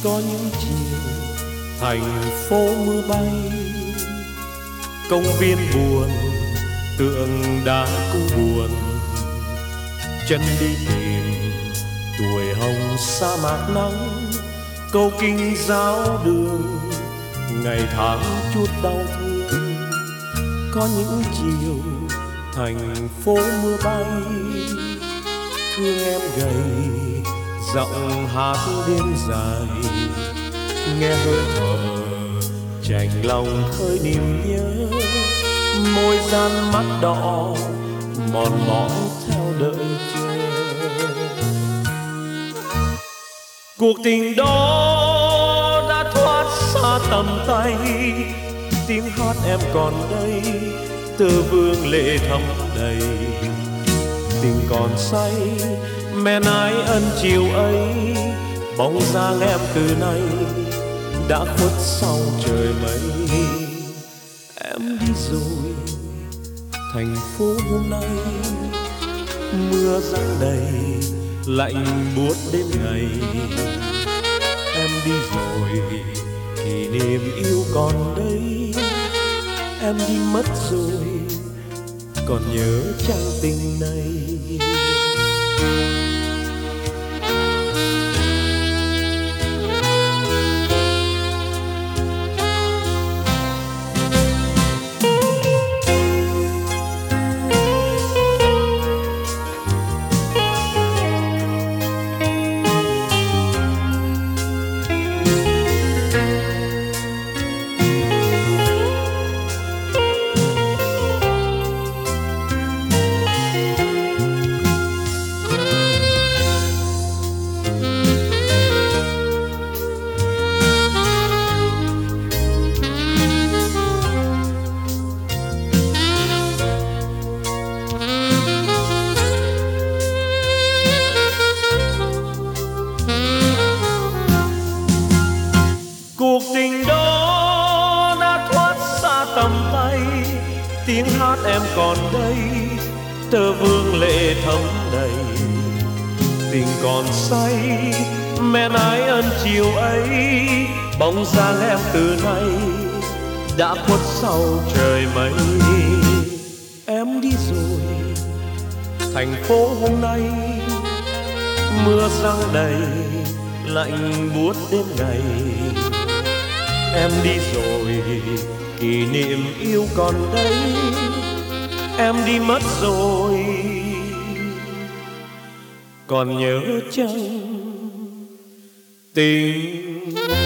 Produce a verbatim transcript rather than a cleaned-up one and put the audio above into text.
Có những chiều thành phố mưa bay, công viên buồn tượng đá cũng buồn, chân đi tìm tuổi hồng sa mạc nắng, câu kinh giáo đường ngày tháng chút đau thương. Có những chiều thành phố mưa bay, thương em gầy giọng hát đêm dài, nghe hơi thở chạnh lòng khơi niềm nhớ, môi gian mắt đỏ mòn mỏi theo đợi chờ. Cuộc tình đó đã thoát xa tầm tay, tiếng hát em còn đây, tơ vương lệ thấm đầy. Tình còn say men ái ân chiều ấy, bóng dáng em từ nay đã khuất sau trời mây. Em đi rồi thành phố hôm nay, mưa giăng đầy lạnh buốt đêm ngày. Em đi rồi kỷ niệm yêu còn đây, em đi mất rồi còn nhớ chăng tình này. Cuộc tình đó đã thoát xa tầm tay, tiếng hát em còn đây, tơ vương lệ thấm đầy. Tình còn say men ái ân chiều ấy, bóng dáng em từ nay đã khuất sau trời mây. Em đi rồi thành phố hôm nay, mưa giăng đầy lạnh buốt đêm ngày. Em đi rồi kỷ niệm yêu còn đây, em đi mất rồi còn nhớ chăng tình